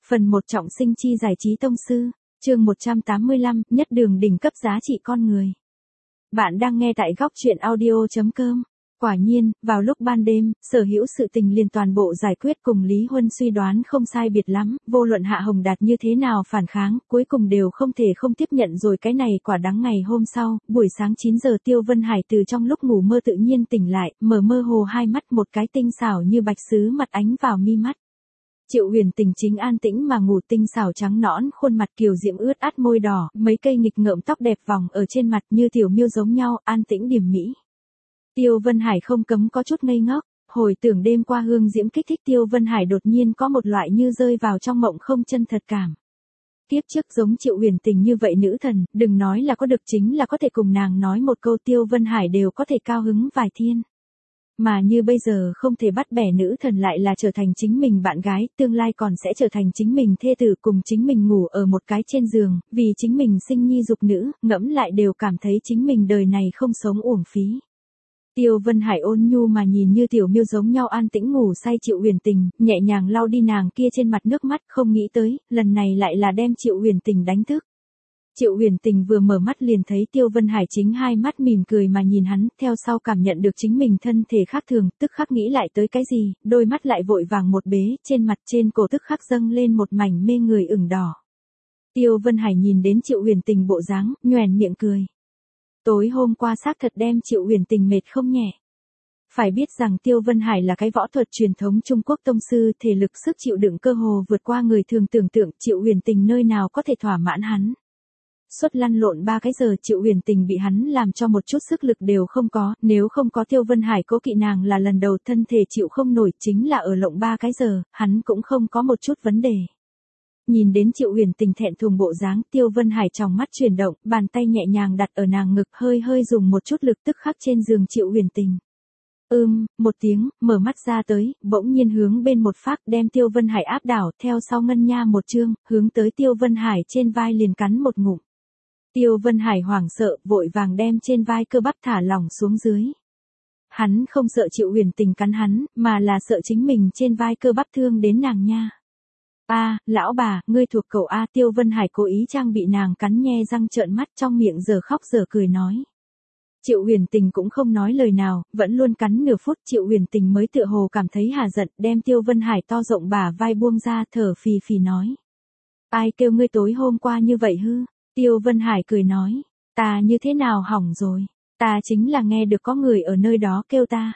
Phần 1 trọng sinh chi giải trí tông sư, chương 185, nhất đường đỉnh cấp giá trị con người. Bạn đang nghe tại góc truyện audio.com. Quả nhiên, vào lúc ban đêm, Sở Hữu sự tình liền toàn bộ giải quyết cùng Lý Huân suy đoán không sai biệt lắm, vô luận Hạ Hồng Đạt như thế nào phản kháng, cuối cùng đều không thể không tiếp nhận rồi cái này quả đắng. Ngày hôm sau, buổi sáng 9 giờ Tiêu Vân Hải từ trong lúc ngủ mơ tự nhiên tỉnh lại, mở mơ hồ hai mắt, một cái tinh xảo như bạch sứ mặt ánh vào mi mắt. Triệu Huyền Tình chính an tĩnh mà ngủ, tinh xảo trắng nõn, khuôn mặt kiều diễm ướt át môi đỏ, mấy cây nghịch ngợm tóc đẹp vòng ở trên mặt như tiểu miêu giống nhau, an tĩnh điềm mỹ. Tiêu Vân Hải không cấm có chút ngây ngốc, hồi tưởng đêm qua hương diễm kích thích Tiêu Vân Hải đột nhiên có một loại như rơi vào trong mộng không chân thật cảm. Tiếp trước giống Triệu Huyền Tình như vậy nữ thần, đừng nói là có được, chính là có thể cùng nàng nói một câu Tiêu Vân Hải đều có thể cao hứng vài thiên. Mà như bây giờ không thể bắt bẻ nữ thần lại là trở thành chính mình bạn gái, tương lai còn sẽ trở thành chính mình thê tử, cùng chính mình ngủ ở một cái trên giường, vì chính mình sinh nhi dục nữ, ngẫm lại đều cảm thấy chính mình đời này không sống uổng phí. Tiêu Vân Hải ôn nhu mà nhìn như tiểu miêu giống nhau an tĩnh ngủ say Triệu Huyền Tình, nhẹ nhàng lau đi nàng kia trên mặt nước mắt, không nghĩ tới, lần này lại là đem Triệu Huyền Tình đánh thức. Triệu Huyền Tình vừa mở mắt liền thấy Tiêu Vân Hải chính hai mắt mỉm cười mà nhìn hắn, theo sau cảm nhận được chính mình thân thể khác thường, tức khắc nghĩ lại tới cái gì, đôi mắt lại vội vàng một bế, trên mặt trên cổ tức khắc dâng lên một mảnh mê người ửng đỏ. Tiêu Vân Hải nhìn đến Triệu Huyền Tình bộ dáng, nhoẻn miệng cười. Tối hôm qua xác thật đem Triệu Huyền Tình mệt không nhẹ. Phải biết rằng Tiêu Vân Hải là cái võ thuật truyền thống Trung Quốc tông sư, thể lực sức chịu đựng cơ hồ vượt qua người thường tưởng tượng, Triệu Huyền Tình nơi nào có thể thỏa mãn hắn. Suốt lăn lộn 3 cái giờ Triệu Huyền Tình bị hắn làm cho một chút sức lực đều không có, nếu không có Tiêu Vân Hải cố kỵ nàng là lần đầu thân thể chịu không nổi, chính là ở lộng 3 cái giờ, hắn cũng không có một chút vấn đề. Nhìn đến Triệu Huyền Tình thẹn thùng bộ dáng, Tiêu Vân Hải trong mắt chuyển động, bàn tay nhẹ nhàng đặt ở nàng ngực, hơi hơi dùng một chút lực, tức khắc trên giường Triệu Huyền Tình. Một tiếng, mở mắt ra tới, bỗng nhiên hướng bên một phát, đem Tiêu Vân Hải áp đảo, theo sau ngân nha một chương, hướng tới Tiêu Vân Hải trên vai liền cắn một ngụm. Tiêu Vân Hải hoảng sợ, vội vàng đem trên vai cơ bắp thả lỏng xuống dưới. Hắn không sợ Triệu Huyền Tình cắn hắn, mà là sợ chính mình trên vai cơ bắp thương đến nàng nha. Lão bà, ngươi thuộc cậu A. Tiêu Vân Hải cố ý trang bị nàng cắn, nhe răng trợn mắt, trong miệng giờ khóc giờ cười nói. Triệu Huyền Tình cũng không nói lời nào, vẫn luôn cắn nửa phút, Triệu Huyền Tình mới tựa hồ cảm thấy hà giận, đem Tiêu Vân Hải to rộng bả vai buông ra, thở phì phì nói. Ai kêu ngươi tối hôm qua như vậy hư? Tiêu Vân Hải cười nói, ta như thế nào hỏng rồi, ta chính là nghe được có người ở nơi đó kêu ta.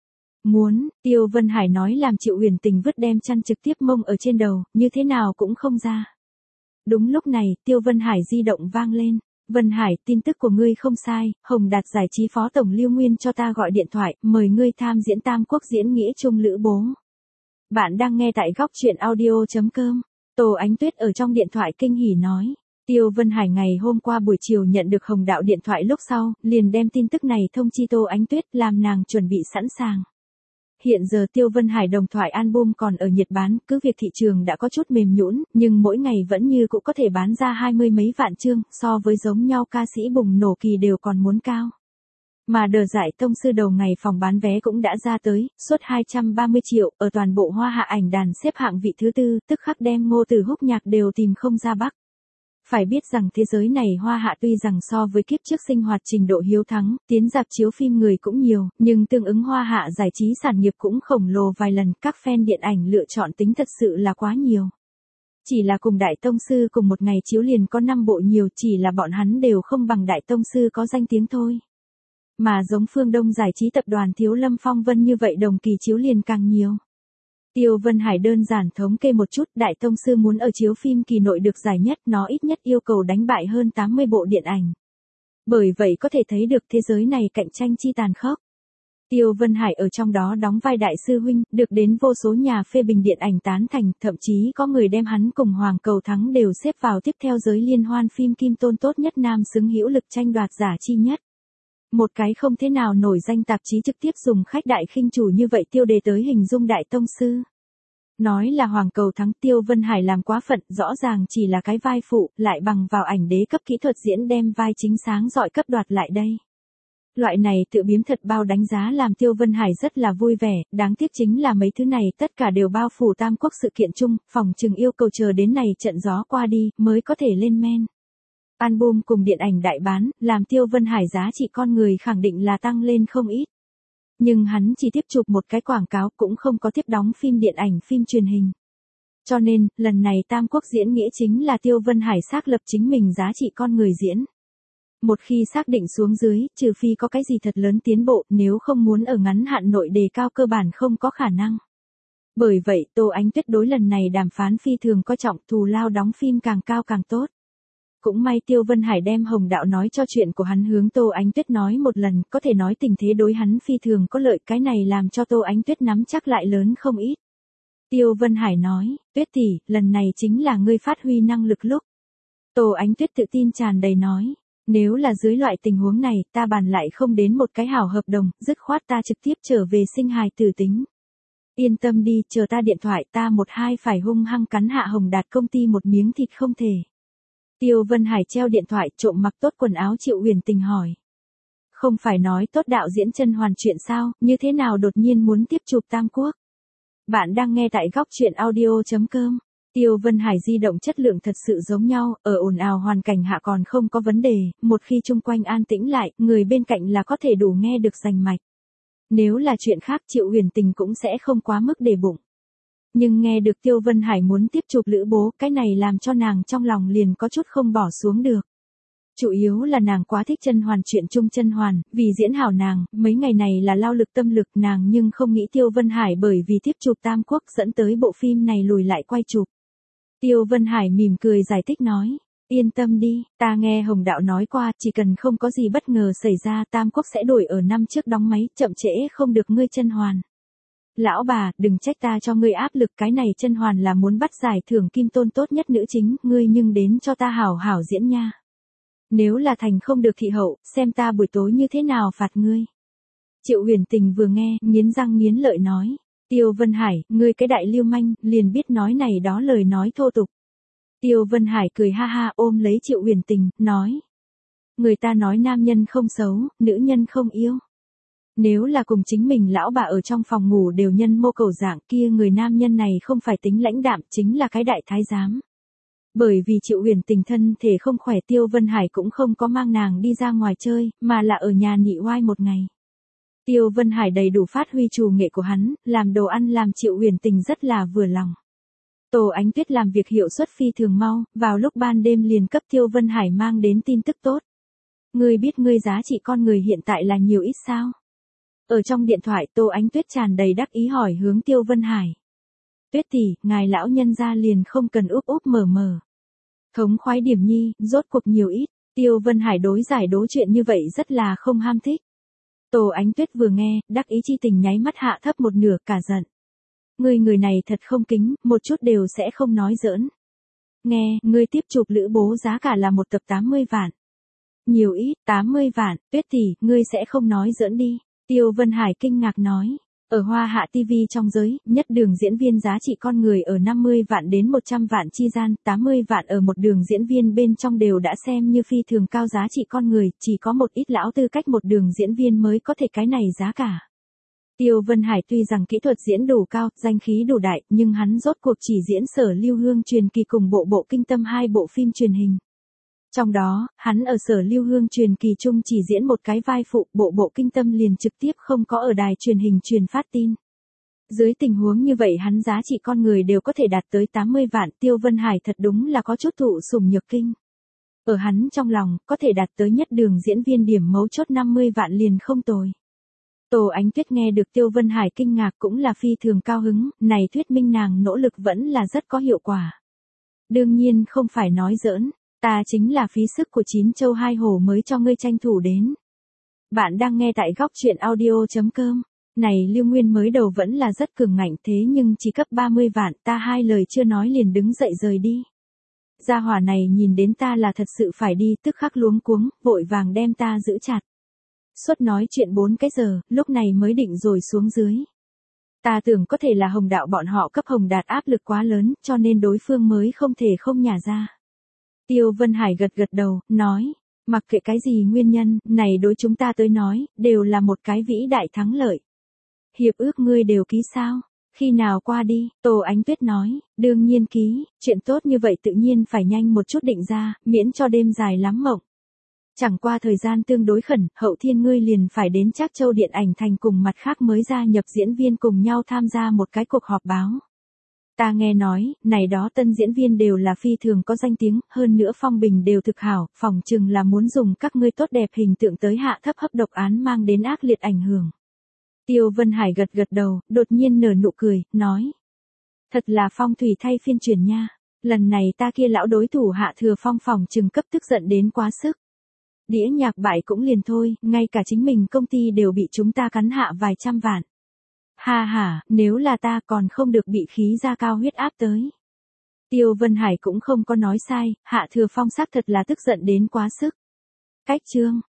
Tiêu Vân Hải nói làm Triệu Huyền Tình vứt đem chăn trực tiếp mông ở trên đầu, như thế nào cũng không ra. Đúng lúc này, Tiêu Vân Hải di động vang lên. Vân Hải, tin tức của ngươi không sai, Hồng Đạt giải trí phó tổng Lưu Nguyên cho ta gọi điện thoại, mời ngươi tham diễn Tam Quốc diễn nghĩa chung lữ bố. Bạn đang nghe tại góc truyện audio.com. Tô Ánh Tuyết ở trong điện thoại kinh hỉ nói. Tiêu Vân Hải ngày hôm qua buổi chiều nhận được Hồng Đạo điện thoại lúc sau, liền đem tin tức này thông chi Tô Ánh Tuyết, làm nàng chuẩn bị sẵn sàng. Hiện giờ Tiêu Vân Hải đồng thoại album còn ở nhiệt bán, cứ việc thị trường đã có chút mềm nhũn, nhưng mỗi ngày vẫn như cũng có thể bán ra 20 mấy vạn chương, so với giống nhau ca sĩ bùng nổ kỳ đều còn muốn cao. Mà Đờ Giải Tông sư đầu ngày phòng bán vé cũng đã ra tới, suốt 230 triệu, ở toàn bộ Hoa Hạ ảnh đàn xếp hạng vị thứ 4, tức khắc đem Ngô Từ Húc nhạc đều tìm không ra bắc. Phải biết rằng thế giới này Hoa Hạ tuy rằng so với kiếp trước sinh hoạt trình độ hiếu thắng, tiến rạp chiếu phim người cũng nhiều, nhưng tương ứng Hoa Hạ giải trí sản nghiệp cũng khổng lồ vài lần, các fan điện ảnh lựa chọn tính thật sự là quá nhiều. Chỉ là cùng Đại Tông sư cùng một ngày chiếu liền có 5 bộ nhiều, chỉ là bọn hắn đều không bằng Đại Tông sư có danh tiếng thôi. Mà giống Phương Đông giải trí tập đoàn thiếu Lâm Phong Vân như vậy đồng kỳ chiếu liền càng nhiều. Tiêu Vân Hải đơn giản thống kê một chút, Đại Tông sư muốn ở chiếu phim kỳ nội được giải nhất, nó ít nhất yêu cầu đánh bại hơn 80 bộ điện ảnh. Bởi vậy có thể thấy được thế giới này cạnh tranh chi tàn khốc. Tiêu Vân Hải ở trong đó đóng vai đại sư huynh, được đến vô số nhà phê bình điện ảnh tán thành, thậm chí có người đem hắn cùng Hoàng Cầu Thắng đều xếp vào tiếp theo giới liên hoan phim Kim Tôn tốt nhất nam xứng hữu lực tranh đoạt giả chi nhất. Một cái không thế nào nổi danh tạp chí trực tiếp dùng khách đại khinh chủ như vậy tiêu đề tới hình dung Đại Tông sư. Nói là Hoàng Cầu Thắng, Tiêu Vân Hải làm quá phận, rõ ràng chỉ là cái vai phụ, lại bằng vào ảnh đế cấp kỹ thuật diễn đem vai chính sáng rọi cấp đoạt lại đây. Loại này tự biếm thật bao đánh giá làm Tiêu Vân Hải rất là vui vẻ, đáng tiếc chính là mấy thứ này tất cả đều bao phủ Tam Quốc sự kiện chung, phòng trừng yêu cầu chờ đến này trận gió qua đi, mới có thể lên men. Album cùng điện ảnh đại bán, làm Tiêu Vân Hải giá trị con người khẳng định là tăng lên không ít. Nhưng hắn chỉ tiếp chụp một cái quảng cáo cũng không có tiếp đóng phim điện ảnh phim truyền hình. Cho nên, lần này Tam Quốc diễn nghĩa chính là Tiêu Vân Hải xác lập chính mình giá trị con người diễn. Một khi xác định xuống dưới, trừ phi có cái gì thật lớn tiến bộ, nếu không muốn ở ngắn hạn nội đề cao cơ bản không có khả năng. Bởi vậy, Tô Ánh Tuyết đối lần này đàm phán phi thường coi trọng, thù lao đóng phim càng cao càng tốt. Cũng may Tiêu Vân Hải đem Hồng Đạo nói cho chuyện của hắn hướng Tô Ánh Tuyết nói một lần, có thể nói tình thế đối hắn phi thường có lợi, cái này làm cho Tô Ánh Tuyết nắm chắc lại lớn không ít. Tiêu Vân Hải nói, Tuyết tỷ, lần này chính là ngươi phát huy năng lực lúc. Tô Ánh Tuyết tự tin tràn đầy nói, nếu là dưới loại tình huống này, ta bàn lại không đến một cái hảo hợp đồng, dứt khoát ta trực tiếp trở về sinh hài tử tính. Yên tâm đi, chờ ta điện thoại, ta một hai phải hung hăng cắn hạ Hồng Đạt công ty một miếng thịt không thể. Tiêu Vân Hải treo điện thoại, trộm mặc tốt quần áo Triệu Huyền Tình hỏi. Không phải nói tốt đạo diễn chân hoàn chuyện sao, như thế nào đột nhiên muốn tiếp chụp Tam Quốc? Bạn đang nghe tại góc truyện audio.com. Tiêu Vân Hải di động chất lượng thật sự giống nhau, ở ồn ào hoàn cảnh hạ còn không có vấn đề, một khi chung quanh an tĩnh lại, người bên cạnh là có thể đủ nghe được rành mạch. Nếu là chuyện khác Triệu Huyền Tình cũng sẽ không quá mức để bụng. Nhưng nghe được Tiêu Vân Hải muốn tiếp chụp Lữ Bố, cái này làm cho nàng trong lòng liền có chút không bỏ xuống được. Chủ yếu là nàng quá thích Chân Hoàn chuyện chung Chân Hoàn, vì diễn hảo nàng, mấy ngày này là lao lực tâm lực nàng nhưng không nghĩ Tiêu Vân Hải bởi vì tiếp chụp Tam Quốc dẫn tới bộ phim này lùi lại quay chụp. Tiêu Vân Hải mỉm cười giải thích nói, yên tâm đi, ta nghe Hồng Đạo nói qua, chỉ cần không có gì bất ngờ xảy ra Tam Quốc sẽ đổi ở năm trước đóng máy, chậm trễ không được ngươi Chân Hoàn. Lão bà, đừng trách ta cho ngươi áp lực, cái này Chân Hoàn là muốn bắt giải thưởng Kim Tôn tốt nhất nữ chính, ngươi nhưng đến cho ta hảo hảo diễn nha. Nếu là thành không được thị hậu, xem ta buổi tối như thế nào phạt ngươi. Triệu Huyền Tình vừa nghe, nghiến răng nghiến lợi nói. Tiêu Vân Hải, ngươi cái đại lưu manh, liền biết nói này đó lời nói thô tục. Tiêu Vân Hải cười ha ha ôm lấy Triệu Huyền Tình, nói. Người ta nói nam nhân không xấu, nữ nhân không yêu. Nếu là cùng chính mình lão bà ở trong phòng ngủ đều nhân mô cầu dạng kia người nam nhân này không phải tính lãnh đạm chính là cái đại thái giám. Bởi vì Triệu Huyền Tình thân thể không khỏe Tiêu Vân Hải cũng không có mang nàng đi ra ngoài chơi, mà là ở nhà nhị oai một ngày. Tiêu Vân Hải đầy đủ phát huy trù nghệ của hắn, làm đồ ăn làm Triệu Huyền Tình rất là vừa lòng. Tô Ánh Tuyết làm việc hiệu suất phi thường mau, vào lúc ban đêm liền cấp Tiêu Vân Hải mang đến tin tức tốt. Ngươi biết ngươi giá trị con người hiện tại là nhiều ít sao? Ở trong điện thoại Tô Ánh Tuyết tràn đầy đắc ý hỏi hướng Tiêu Vân Hải. Tuyết tỷ, ngài lão nhân gia liền không cần úp úp mở mở. Thống khoái điểm nhi, rốt cuộc nhiều ít, Tiêu Vân Hải đối giải đố chuyện như vậy rất là không ham thích. Tô Ánh Tuyết vừa nghe, đắc ý chi tình nháy mắt hạ thấp một nửa cả giận. Người này thật không kính, một chút đều sẽ không nói giỡn. Nghe, ngươi tiếp chụp Lữ Bố giá cả là một tập 80 vạn. Nhiều ít, 80 vạn, Tuyết tỷ, ngươi sẽ không nói giỡn đi. Tiêu Vân Hải kinh ngạc nói. Ở Hoa Hạ TV trong giới, nhất đường diễn viên giá trị con người ở 50 vạn đến 100 vạn chi gian, 80 vạn ở một đường diễn viên bên trong đều đã xem như phi thường cao giá trị con người, chỉ có một ít lão tư cách một đường diễn viên mới có thể cái này giá cả. Tiêu Vân Hải tuy rằng kỹ thuật diễn đủ cao, danh khí đủ đại, nhưng hắn rốt cuộc chỉ diễn Sở Lưu Hương truyền kỳ cùng bộ kinh tâm hai bộ phim truyền hình. Trong đó, hắn ở Sở Lưu Hương truyền kỳ chung chỉ diễn một cái vai phụ, bộ kinh tâm liền trực tiếp không có ở đài truyền hình truyền phát tin. Dưới tình huống như vậy hắn giá trị con người đều có thể đạt tới 80 vạn, Tiêu Vân Hải thật đúng là có chút thụ sủng nhược kinh. Ở hắn trong lòng, có thể đạt tới nhất đường diễn viên điểm mấu chốt 50 vạn liền không tồi. Tô Ánh Tuyết nghe được Tiêu Vân Hải kinh ngạc cũng là phi thường cao hứng, này thuyết minh nàng nỗ lực vẫn là rất có hiệu quả. Đương nhiên không phải nói giỡn. Ta chính là phí sức của 9 châu 2 hổ mới cho ngươi tranh thủ đến. Bạn đang nghe tại góc truyện audio.com. Này Lưu Nguyên mới đầu vẫn là rất cường ngạnh thế nhưng chỉ cấp 30 vạn ta hai lời chưa nói liền đứng dậy rời đi. Gia hỏa này nhìn đến ta là thật sự phải đi tức khắc luống cuống, vội vàng đem ta giữ chặt. Suốt nói chuyện 4 cái giờ, lúc này mới định rồi xuống dưới. Ta tưởng có thể là Hồng Đạo bọn họ cấp Hồng Đạt áp lực quá lớn cho nên đối phương mới không thể không nhả ra. Tiêu Vân Hải gật gật đầu, nói, Mặc kệ cái gì nguyên nhân, này đối chúng ta tới nói, đều là một cái vĩ đại thắng lợi. Hiệp ước ngươi đều ký sao? Khi nào qua đi? Tô Ánh Tuyết nói, đương nhiên ký, chuyện tốt như vậy tự nhiên phải nhanh một chút định ra, miễn cho đêm dài lắm mộng. Chẳng qua thời gian tương đối khẩn, Hậu Thiên ngươi liền phải đến Trác Châu Điện ảnh thành cùng mặt khác mới gia nhập diễn viên cùng nhau tham gia một cái cuộc họp báo. Ta nghe nói, này đó tân diễn viên đều là phi thường có danh tiếng, hơn nữa phong bình đều thực hảo, phỏng chừng là muốn dùng các ngươi tốt đẹp hình tượng tới hạ thấp hấp độc án mang đến ác liệt ảnh hưởng. Tiêu Vân Hải gật gật đầu, đột nhiên nở nụ cười, nói. Thật là phong thủy thay phiên chuyển nha, lần này ta kia lão đối thủ Hạ Thừa Phong phỏng chừng cấp tức giận đến quá sức. Đĩa nhạc bại cũng liền thôi, ngay cả chính mình công ty đều bị chúng ta cắn hạ vài trăm vạn. Ha ha, nếu là ta còn không được bị khí ra cao huyết áp tới. Tiêu Vân Hải cũng không có nói sai, Hạ Thừa Phong xác thật là tức giận đến quá sức. Cách chương.